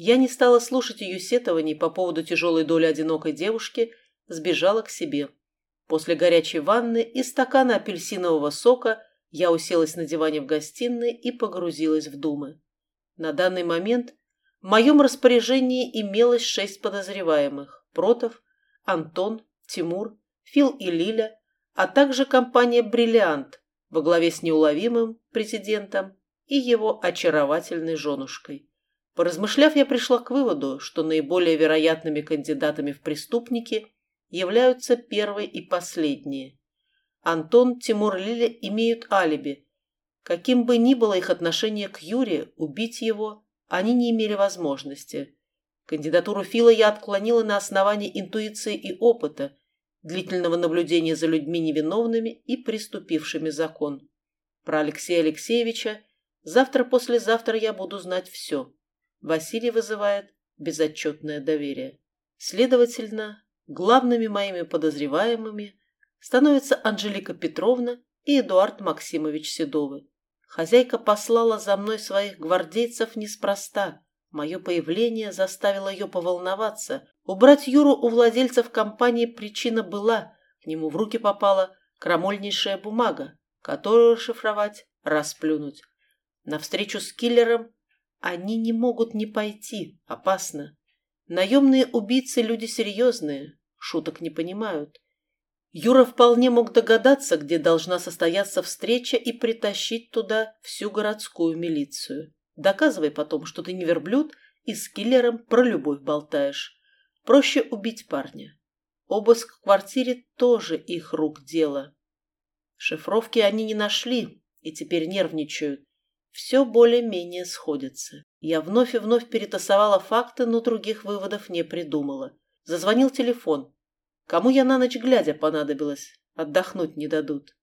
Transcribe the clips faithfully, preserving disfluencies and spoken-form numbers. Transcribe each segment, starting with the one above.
Я не стала слушать ее сетований по поводу тяжелой доли одинокой девушки, сбежала к себе. После горячей ванны и стакана апельсинового сока я уселась на диване в гостиной и погрузилась в думы. На данный момент в моем распоряжении имелось шесть подозреваемых: Протов, Антон, Тимур, Фил и Лиля, а также компания «Бриллиант» во главе с неуловимым президентом и его очаровательной женушкой. Поразмышляв, я пришла к выводу, что наиболее вероятными кандидатами в преступники являются первые и последние. Антон, Тимур, Лиля имеют алиби. Каким бы ни было их отношение к Юре, убить его они не имели возможности. Кандидатуру Фила я отклонила на основании интуиции и опыта, длительного наблюдения за людьми невиновными и преступившими закон. Про Алексея Алексеевича завтра-послезавтра я буду знать все. Василий вызывает безотчетное доверие. Следовательно, главными моими подозреваемыми становятся Анжелика Петровна и Эдуард Максимович Седовы. Хозяйка послала за мной своих гвардейцев неспроста. Мое появление заставило ее поволноваться. Убрать Юру у владельцев компании причина была. К нему в руки попала крамольнейшая бумага, которую расшифровать, расплюнуть. На встречу с киллером они не могут не пойти, опасно. Наемные убийцы – люди серьезные, шуток не понимают. Юра вполне мог догадаться, где должна состояться встреча, и притащить туда всю городскую милицию. Доказывай потом, что ты не верблюд и с киллером про любовь болтаешь. Проще убить парня. Обыск в квартире тоже их рук дело. Шифровки они не нашли и теперь нервничают. Все более-менее сходится. Я вновь и вновь перетасовала факты, но других выводов не придумала. Зазвонил телефон. Кому я на ночь глядя понадобилась? Отдохнуть не дадут.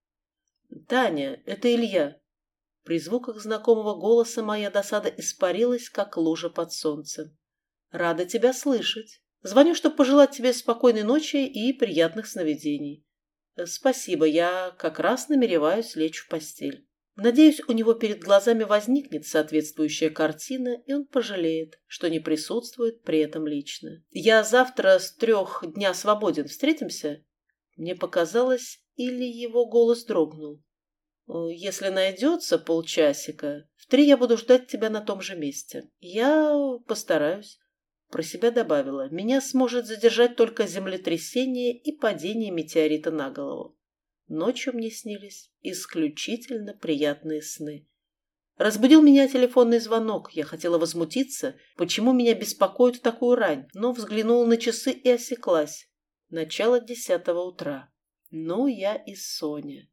«Таня, это Илья». При звуках знакомого голоса моя досада испарилась, как лужа под солнцем. «Рада тебя слышать. Звоню, чтобы пожелать тебе спокойной ночи и приятных сновидений». «Спасибо, я как раз намереваюсь лечь в постель». Надеюсь, у него перед глазами возникнет соответствующая картина, и он пожалеет, что не присутствует при этом лично. «Я завтра с трех дня свободен. Встретимся?» Мне показалось, или его голос дрогнул. «Если найдется полчасика, в три я буду ждать тебя на том же месте. Я постараюсь». Про себя добавила: меня сможет задержать только землетрясение и падение метеорита на голову. Ночью мне снились исключительно приятные сны. Разбудил меня телефонный звонок. Я хотела возмутиться, почему меня беспокоит в такую рань, но взглянула на часы и осеклась. Начало десятого утра. Ну, я и Соня.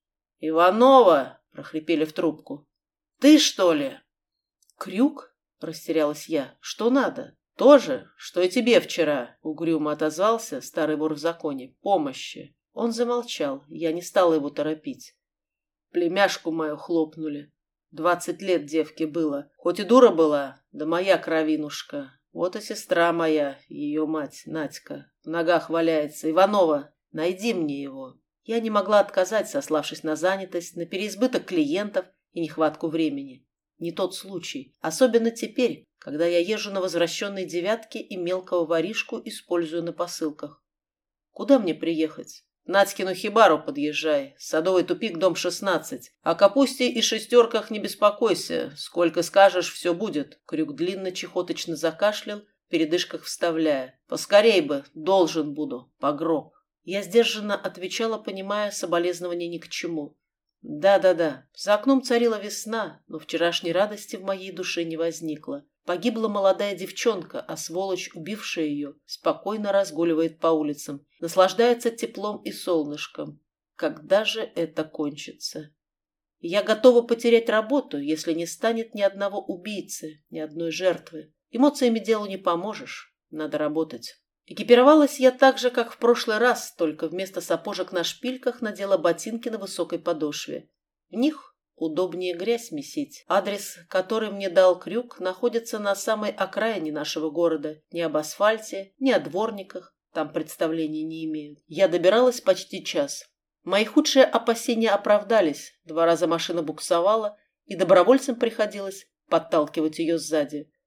«Иванова!» — прохрипели в трубку. «Ты, что ли?» «Крюк?» — растерялась я. «Что надо?» «То же, что и тебе вчера», — угрюмо отозвался старый вор в законе. «Помощи». Он замолчал, я не стала его торопить. Племяшку мою хлопнули. Двадцать лет девке было. Хоть и дура была, да моя кровинушка. Вот и сестра моя, ее мать, Надька, в ногах валяется. Иванова, найди мне его. Я не могла отказать, сославшись на занятость, на переизбыток клиентов и нехватку времени. Не тот случай. Особенно теперь, когда я езжу на возвращенной девятке и мелкого воришку использую на посылках. Куда мне приехать? В Надькину хибару подъезжай, Садовый тупик, дом шестнадцать. О капусте и шестерках не беспокойся, сколько скажешь, все будет. Крюк длинно-чехоточно закашлял, в передышках вставляя. Поскорей бы, должен буду, по гроб. Я сдержанно отвечала, понимая, соболезнования ни к чему. Да-да-да, за окном царила весна, но вчерашней радости в моей душе не возникло. Погибла молодая девчонка, а сволочь, убившая ее, спокойно разгуливает по улицам, наслаждается теплом и солнышком. Когда же это кончится? Я готова потерять работу, если не станет ни одного убийцы, ни одной жертвы. Эмоциями делу не поможешь, надо работать. Экипировалась я так же, как в прошлый раз, только вместо сапожек на шпильках надела ботинки на высокой подошве. В них удобнее грязь месить. Адрес, который мне дал Крюк, находится на самой окраине нашего города. Ни об асфальте, ни о дворниках там представления не имеют. Я добиралась почти час. Мои худшие опасения оправдались. Два раза машина буксовала, и добровольцам приходилось подталкивать ее сзади.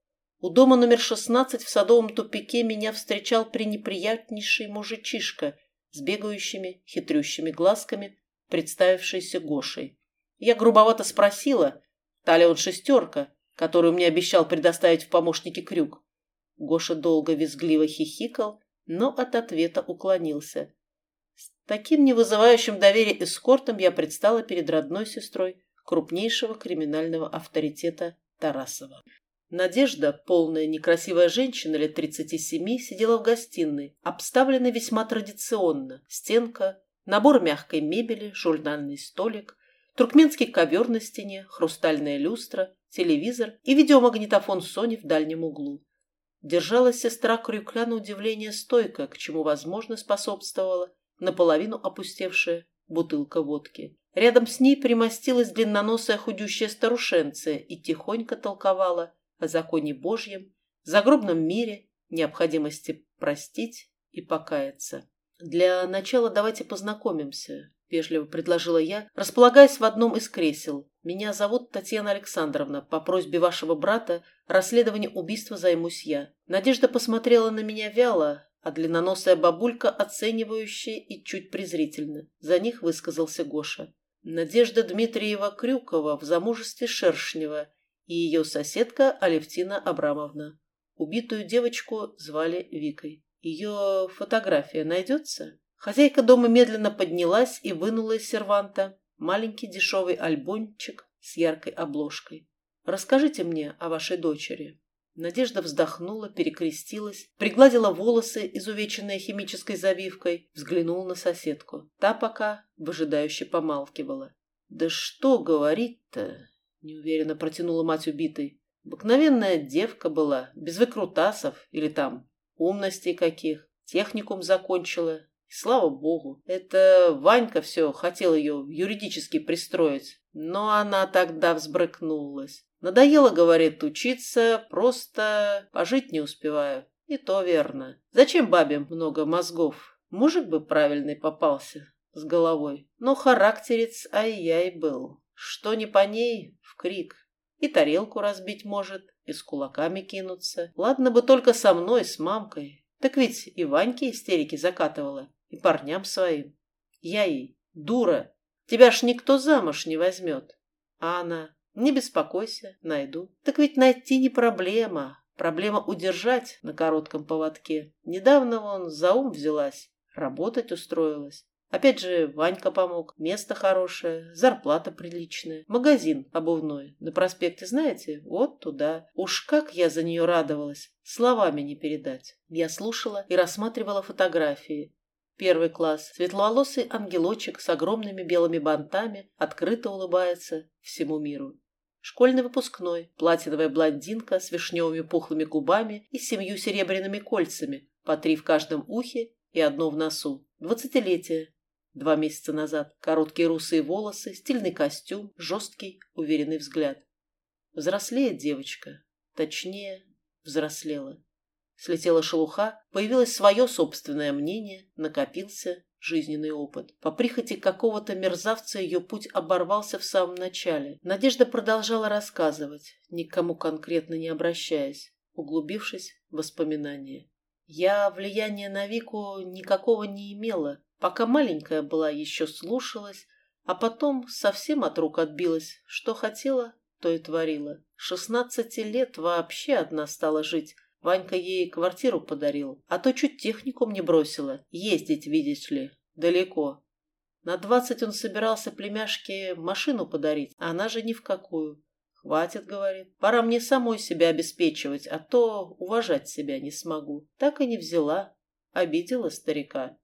У дома номер шестнадцать в Садовом тупике меня встречал пренеприятнейший мужичишка с бегающими, хитрющими глазками, представившийся Гошей. Я грубовато спросила, та ли он шестерка, которую мне обещал предоставить в помощники Крюк. Гоша долго визгливо хихикал, но от ответа уклонился. С таким невызывающим доверие эскортом я предстала перед родной сестрой крупнейшего криминального авторитета Тарасова. Надежда, полная некрасивая женщина лет тридцати семи, сидела в гостиной, обставленной весьма традиционно. Стенка, набор мягкой мебели, журнальный столик, туркменский ковер на стене, хрустальная люстра, телевизор и видеомагнитофон Sony в дальнем углу. Держалась сестра Крюка на удивление стойко, к чему, возможно, способствовала наполовину опустевшая бутылка водки. Рядом с ней примостилась длинноносая худющая старушенция и тихонько толковала о законе Божьем, загробном мире, необходимости простить и покаяться. «Для начала давайте познакомимся», — вежливо предложила я, располагаясь в одном из кресел. «Меня зовут Татьяна Александровна. По просьбе вашего брата расследованием убийства займусь я». Надежда посмотрела на меня вяло, а длинноносая бабулька оценивающе и чуть презрительно. За них высказался Гоша. Надежда Дмитриева Крюкова в замужестве Шершнева и ее соседка Алевтина Абрамовна. Убитую девочку звали Викой. Ее фотография найдется? Хозяйка дома медленно поднялась и вынула из серванта маленький дешевый альбомчик с яркой обложкой. «Расскажите мне о вашей дочери». Надежда вздохнула, перекрестилась, пригладила волосы, изувеченные химической завивкой, взглянула на соседку. Та пока выжидающе помалкивала. «Да что говорить-то?» — неуверенно протянула мать убитой. «Обыкновенная девка была, без выкрутасов или там умностей каких. Техникум закончила. И слава богу, это Ванька все хотел ее юридически пристроить. Но она тогда взбрыкнулась. Надоело, говорит, учиться, просто пожить не успеваю. И то верно. Зачем бабе много мозгов? Мужик бы правильный попался с головой. Но характерец ай-яй был. Что не по ней, в крик. И тарелку разбить может, и с кулаками кинуться. Ладно бы только со мной, с мамкой. Так ведь и Ваньке истерики закатывала, и парням своим. Я ей: дура, тебя ж никто замуж не возьмет. А она: не беспокойся, найду. Так ведь найти не проблема. Проблема удержать на коротком поводке. Недавно вон за ум взялась, работать устроилась. Опять же, Ванька помог. Место хорошее, зарплата приличная. Магазин обувной. На проспекте, знаете, вот туда. Уж как я за нее радовалась. Словами не передать. Я слушала и рассматривала фотографии. Первый класс. Светловолосый ангелочек с огромными белыми бантами открыто улыбается всему миру. Школьный выпускной. Платиновая блондинка с вишневыми пухлыми губами и семью серебряными кольцами, по три в каждом ухе и одно в носу. Двадцатилетие. Два месяца назад. Короткие русые волосы, стильный костюм, жесткий, уверенный взгляд. Взрослеет девочка. Точнее, взрослела. Слетела шелуха, появилось свое собственное мнение, накопился жизненный опыт. По прихоти какого-то мерзавца ее путь оборвался в самом начале. Надежда продолжала рассказывать, никому конкретно не обращаясь, углубившись в воспоминания. Я влияния на Вику никакого не имела. Пока маленькая была, еще слушалась, а потом совсем от рук отбилась. Что хотела, то и творила. Шестнадцати лет вообще одна стала жить. Ванька ей квартиру подарил, а то чуть техникум не бросила. Ездить, видишь ли, далеко. На двадцать он собирался племяшке машину подарить, а она же ни в какую. «Хватит, — говорит, — пора мне самой себя обеспечивать, а то уважать себя не смогу». Так и не взяла. Обидела старика.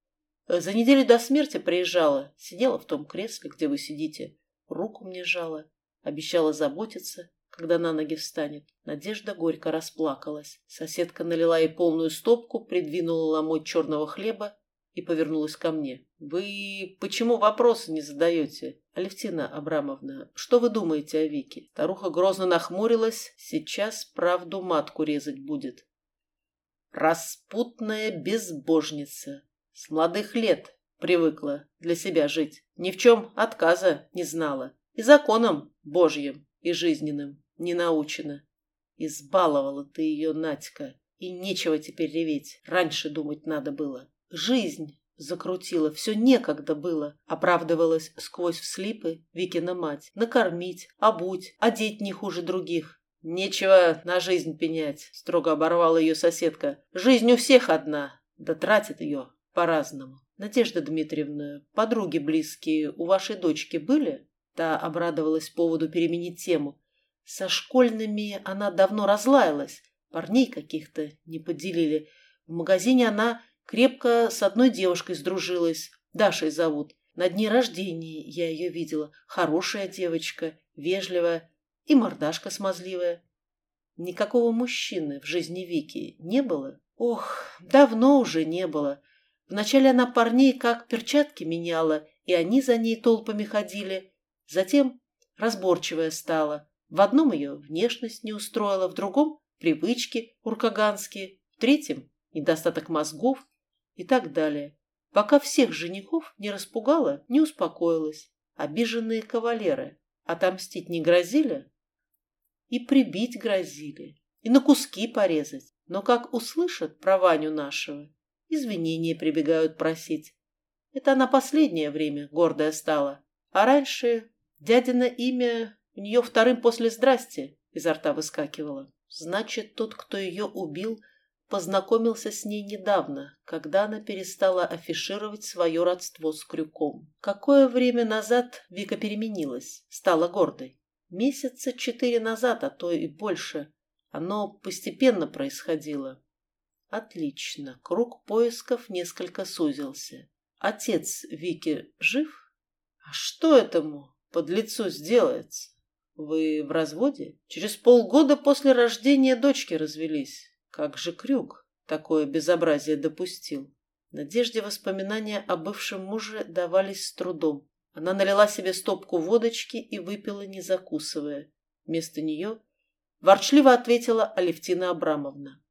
За неделю до смерти приезжала, сидела в том кресле, где вы сидите, руку мне жала, обещала заботиться, когда на ноги встанет. Надежда горько расплакалась. Соседка налила ей полную стопку, придвинула ломоть черного хлеба и повернулась ко мне. «Вы почему вопросы не задаете, Алевтина Абрамовна? Что вы думаете о Вике?» Старуха грозно нахмурилась. Сейчас правду матку резать будет. «Распутная безбожница. С молодых лет привыкла для себя жить. Ни в чем отказа не знала. И законом Божьим, и жизненным не научена. Избаловала ты ее, Надька, и нечего теперь реветь. Раньше думать надо было. Жизнь закрутила, все некогда было, оправдывалась сквозь вслипы Викина мать. Накормить, обуть, одеть не хуже других. Нечего на жизнь пенять, строго оборвала ее соседка. Жизнь у всех одна, да тратит ее по-разному. Надежда Дмитриевна, подруги близкие у вашей дочки были? Та обрадовалась поводу переменить тему. Со школьными она давно разлаялась, парней каких-то не поделили. В магазине она крепко с одной девушкой сдружилась, Дашей зовут. На дне рождения я ее видела. Хорошая девочка, вежливая и мордашка смазливая. Никакого мужчины в жизни Вики не было? Ох, давно уже не было. Вначале она парней как перчатки меняла, и они за ней толпами ходили. Затем разборчивая стала. В одном ее внешность не устроила, в другом – привычки уркаганские, в третьем – недостаток мозгов и так далее. Пока всех женихов не распугала, не успокоилась. Обиженные кавалеры отомстить не грозили? И прибить грозили, и на куски порезать. Но как услышат про Ваню нашего, извинения прибегают просить. Это она последнее время гордая стала. А раньше дядино имя у нее вторым после «здрасте» изо рта выскакивало. Значит, тот, кто ее убил, познакомился с ней недавно, когда она перестала афишировать свое родство с Крюком. Какое время назад Вика переменилась, стала гордой? Месяца четыре назад, а то и больше. Оно постепенно происходило. Отлично, круг поисков несколько сузился. Отец Вики жив? А что этому подлецу сделается? Вы в разводе? Через полгода после рождения дочки развелись. Как же Крюк такое безобразие допустил? Надежде воспоминания о бывшем муже давались с трудом. Она налила себе стопку водочки и выпила, не закусывая. Вместо нее ворчливо ответила Алевтина Абрамовна.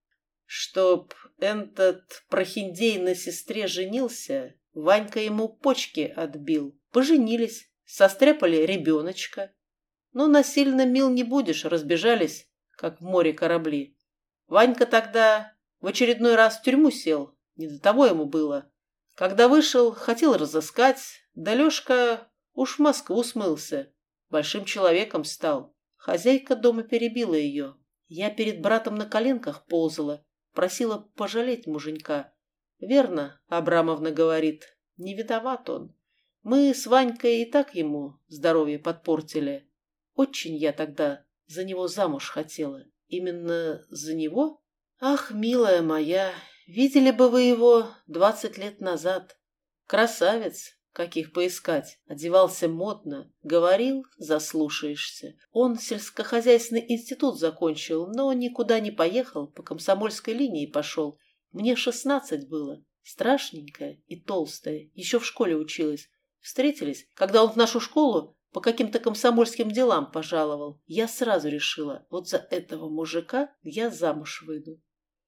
Чтоб этот прохиндей на сестре женился, Ванька ему почки отбил. Поженились, состряпали ребеночка. Но насильно мил не будешь, разбежались, как в море корабли. Ванька тогда в очередной раз в тюрьму сел, не до того ему было. Когда вышел, хотел разыскать, да Лешка уж в Москву смылся, большим человеком стал. Хозяйка дома перебила ее. Я перед братом на коленках ползала, просила пожалеть муженька. Верно, Абрамовна говорит, не виноват он. Мы с Ванькой и так ему здоровье подпортили. Очень я тогда за него замуж хотела. Именно за него? Ах, милая моя, видели бы вы его двадцать лет назад. Красавец, каких поискать, одевался модно, говорил, заслушаешься. Он сельскохозяйственный институт закончил, но никуда не поехал, по комсомольской линии пошел. Мне шестнадцать было, страшненькая и толстая, еще в школе училась. Встретились, когда он в нашу школу по каким-то комсомольским делам пожаловал. Я сразу решила, вот за этого мужика я замуж выйду.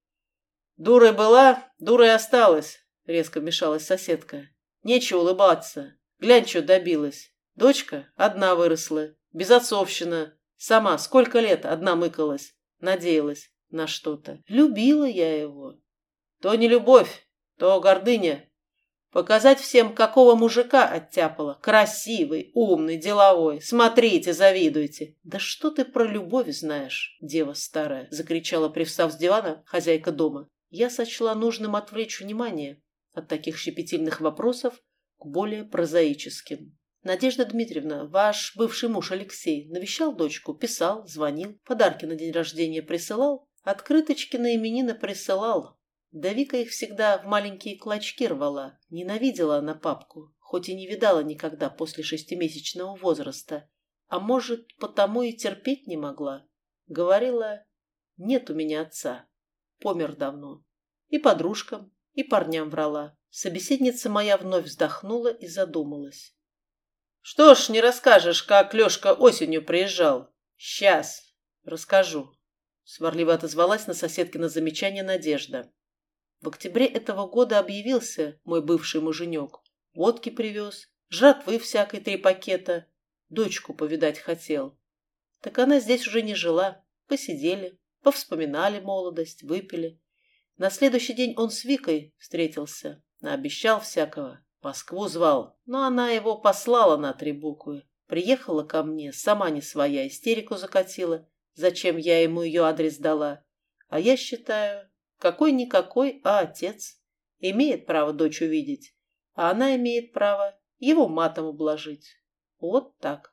«Дурой была, дурой осталась», — резко вмешалась соседка. «Нечего улыбаться. Глянь, что добилась. Дочка одна выросла, безотцовщина. Сама сколько лет одна мыкалась, надеялась на что-то. Любила я его. То не любовь, то гордыня. Показать всем, какого мужика оттяпала. Красивый, умный, деловой. Смотрите, завидуйте». «Да что ты про любовь знаешь, дева старая?» — закричала, привстав с дивана, хозяйка дома. Я сочла нужным отвлечь внимание от таких щепетильных вопросов к более прозаическим. «Надежда Дмитриевна, ваш бывший муж Алексей навещал дочку, писал, звонил, подарки на день рождения присылал, открыточки на именины присылал. Да Вика их всегда в маленькие клочки рвала. Ненавидела она папку, хоть и не видала никогда после шестимесячного возраста. А может, потому и терпеть не могла. Говорила, нет у меня отца, помер давно. И подружкам, и парням врала». Собеседница моя вновь вздохнула и задумалась. «Что ж, не расскажешь, как Лешка осенью приезжал?» «Сейчас расскажу», — сварливо отозвалась на соседкино замечание Надежда. В октябре этого года объявился мой бывший муженек. Водки привез, жратвы всякой три пакета. Дочку повидать хотел. Так она здесь уже не жила. Посидели, Повспоминали молодость, выпили. На следующий день он с Викой встретился. Наобещал всякого. Москву звал, но она его послала на три буквы. Приехала ко мне, сама не своя, истерику закатила. Зачем я ему ее адрес дала? А я считаю, какой-никакой, а отец. Имеет право дочь увидеть, а она имеет право его матом ублажить. Вот так.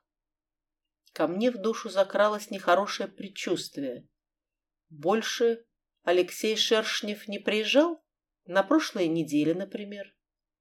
Ко мне в душу закралось нехорошее предчувствие. Больше Алексей Шершнев не приезжал? На прошлой неделе, например.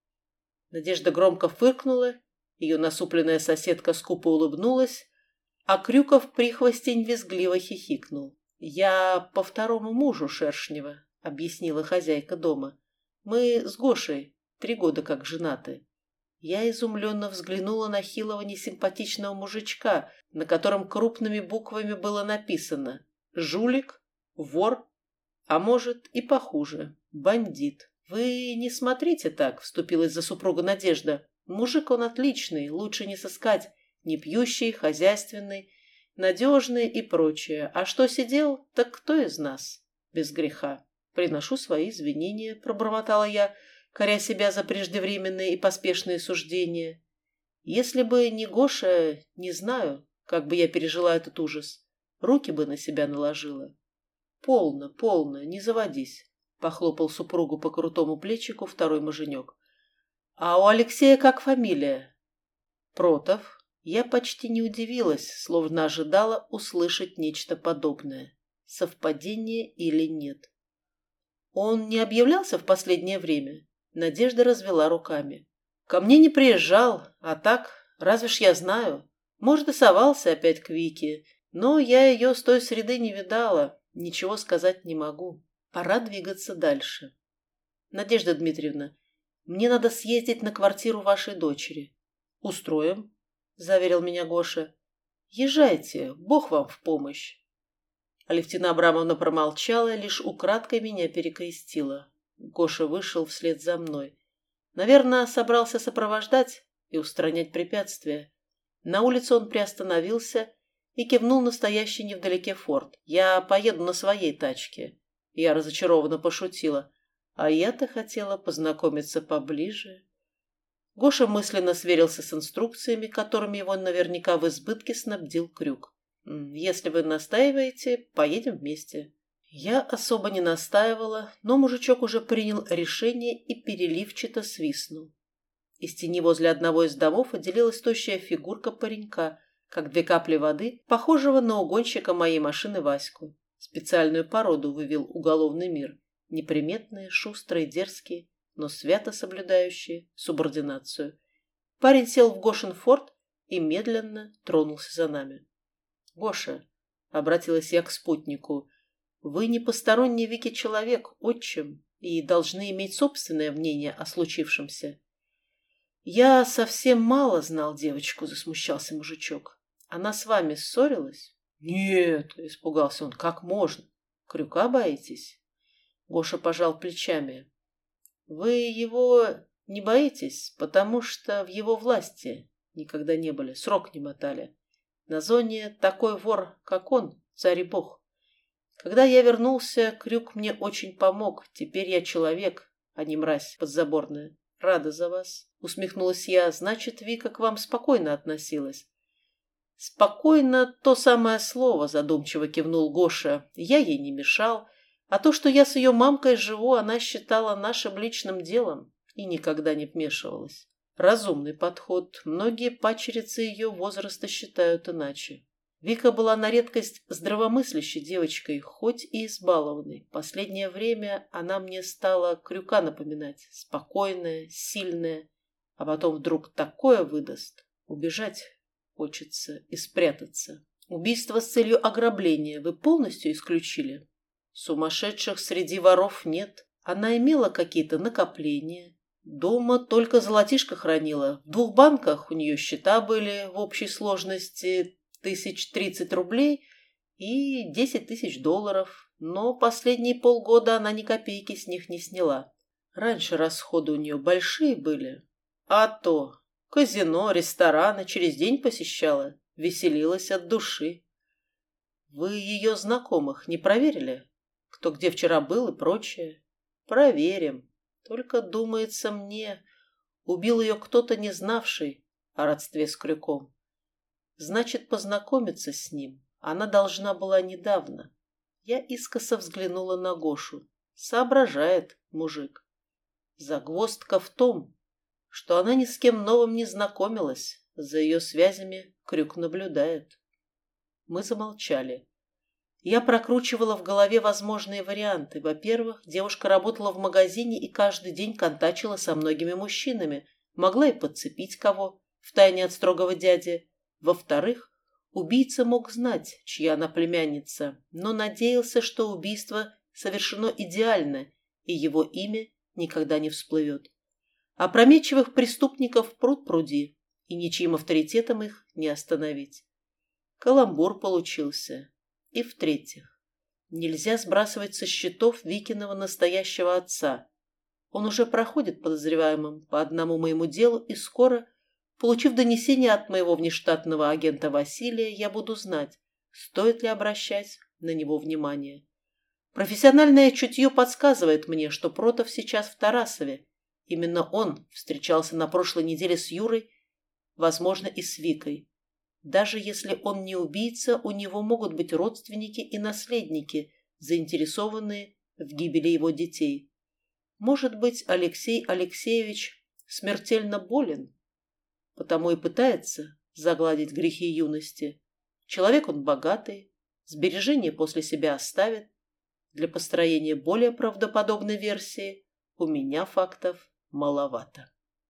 Надежда громко фыркнула, ее насупленная соседка скупо улыбнулась, а Крюков прихвостень визгливо хихикнул. «Я по второму мужу Шершнева», — объяснила хозяйка дома. «Мы с Гошей три года как женаты». Я изумленно взглянула на хилого несимпатичного мужичка, на котором крупными буквами было написано «Жулик», «Вор», а может и похуже «Бандит». «Вы не смотрите так», — вступилась за супруга Надежда. «Мужик он отличный, лучше не сыскать, не пьющий, хозяйственный, надежный и прочее. А что сидел, так кто из нас? Без греха». «Приношу свои извинения», — пробормотала я, коря себя за преждевременные и поспешные суждения. Если бы не Гоша, не знаю, как бы я пережила этот ужас. Руки бы на себя наложила. «Полно, полно, не заводись», — похлопал супругу по крутому плечику второй муженек. «А у Алексея как фамилия?» «Протов». Я почти не удивилась, словно ожидала услышать нечто подобное. Совпадение или нет? «Он не объявлялся в последнее время?» Надежда развела руками. «Ко мне не приезжал, а так, разве ж я знаю. Может, и совался опять к Вике, но я ее с той среды не видала, ничего сказать не могу. Пора двигаться дальше. Надежда Дмитриевна, мне надо съездить на квартиру вашей дочери». «Устроим», — заверил меня Гоша. «Езжайте, Бог вам в помощь». Алевтина Абрамовна промолчала, лишь украдкой меня перекрестила. Гоша вышел вслед за мной. Наверное, собрался сопровождать и устранять препятствия. На улице он приостановился и кивнул на стоящий невдалеке форт. «Я поеду на своей тачке». Я разочарованно пошутила. А я-то хотела познакомиться поближе. Гоша мысленно сверился с инструкциями, которыми его наверняка в избытке снабдил Крюк. «Если вы настаиваете, поедем вместе». Я особо не настаивала, но мужичок уже принял решение и переливчато свистнул. Из тени возле одного из домов отделилась тощая фигурка паренька, как две капли воды, похожего на угонщика моей машины Ваську. Специальную породу вывел уголовный мир. Неприметные, шустрые, дерзкие, но свято соблюдающие субординацию. Парень сел в Гошин форт и медленно тронулся за нами. «Гоша», — обратилась я к спутнику, — «вы не посторонний Вике человек, отчим, и должны иметь собственное мнение о случившемся». «Я совсем мало знал девочку», — засмущался мужичок. «Она с вами ссорилась?» «Нет», — испугался он, — «как можно? Крюка боитесь?» Гоша пожал плечами. «Вы его не боитесь, потому что в его власти никогда не были, срок не мотали. На зоне такой вор, как он, царь и бог. Когда я вернулся, Крюк мне очень помог. Теперь я человек, а не мразь подзаборная. Рада за вас», — усмехнулась я. «Значит, Вика к вам спокойно относилась». «Спокойно — то самое слово», — задумчиво кивнул Гоша. «Я ей не мешал, а то, что я с ее мамкой живу, она считала нашим личным делом и никогда не вмешивалась. Разумный подход. Многие падчерицы ее возраста считают иначе». Вика была на редкость здравомыслящей девочкой, хоть и избалованной. Последнее время она мне стала Крюка напоминать. Спокойная, сильная, а потом вдруг такое выдаст. Убежать хочется и спрятаться. «Убийство с целью ограбления вы полностью исключили?» «Сумасшедших среди воров нет. Она имела какие-то накопления. Дома только золотишко хранила. В двух банках у нее счета были в общей сложности тысяч тридцать рублей и десять тысяч долларов, но последние полгода она ни копейки с них не сняла. Раньше расходы у нее большие были, а то казино, рестораны через день посещала, веселилась от души. Вы ее знакомых не проверили? Кто где вчера был и прочее? Проверим. Только, думается мне, убил ее кто-то, не знавший о родстве с Крюком. Значит, познакомиться с ним она должна была недавно. Я искоса взглянула на Гошу. Соображает мужик. Загвоздка в том, что она ни с кем новым не знакомилась. За ее связями Крюк наблюдает. Мы замолчали. Я прокручивала в голове возможные варианты. Во-первых, девушка работала в магазине и каждый день контачила со многими мужчинами. Могла и подцепить кого, втайне от строгого дяди. Во-вторых, убийца мог знать, чья она племянница, но надеялся, что убийство совершено идеально, и его имя никогда не всплывет. Опрометчивых преступников пруд-пруди, и ничьим авторитетом их не остановить. Каламбур получился. И в-третьих, нельзя сбрасывать со счетов Викиного настоящего отца. Он уже проходит подозреваемым по одному моему делу, и скоро, получив донесение от моего внештатного агента Василия, я буду знать, стоит ли обращать на него внимание. Профессиональное чутье подсказывает мне, что Протов сейчас в Тарасове. Именно он встречался на прошлой неделе с Юрой, возможно, и с Викой. Даже если он не убийца, у него могут быть родственники и наследники, заинтересованные в гибели его детей. Может быть, Алексей Алексеевич смертельно болен, потому и пытается загладить грехи юности. Человек он богатый, сбережения после себя оставит. Для построения более правдоподобной версии у меня фактов маловато.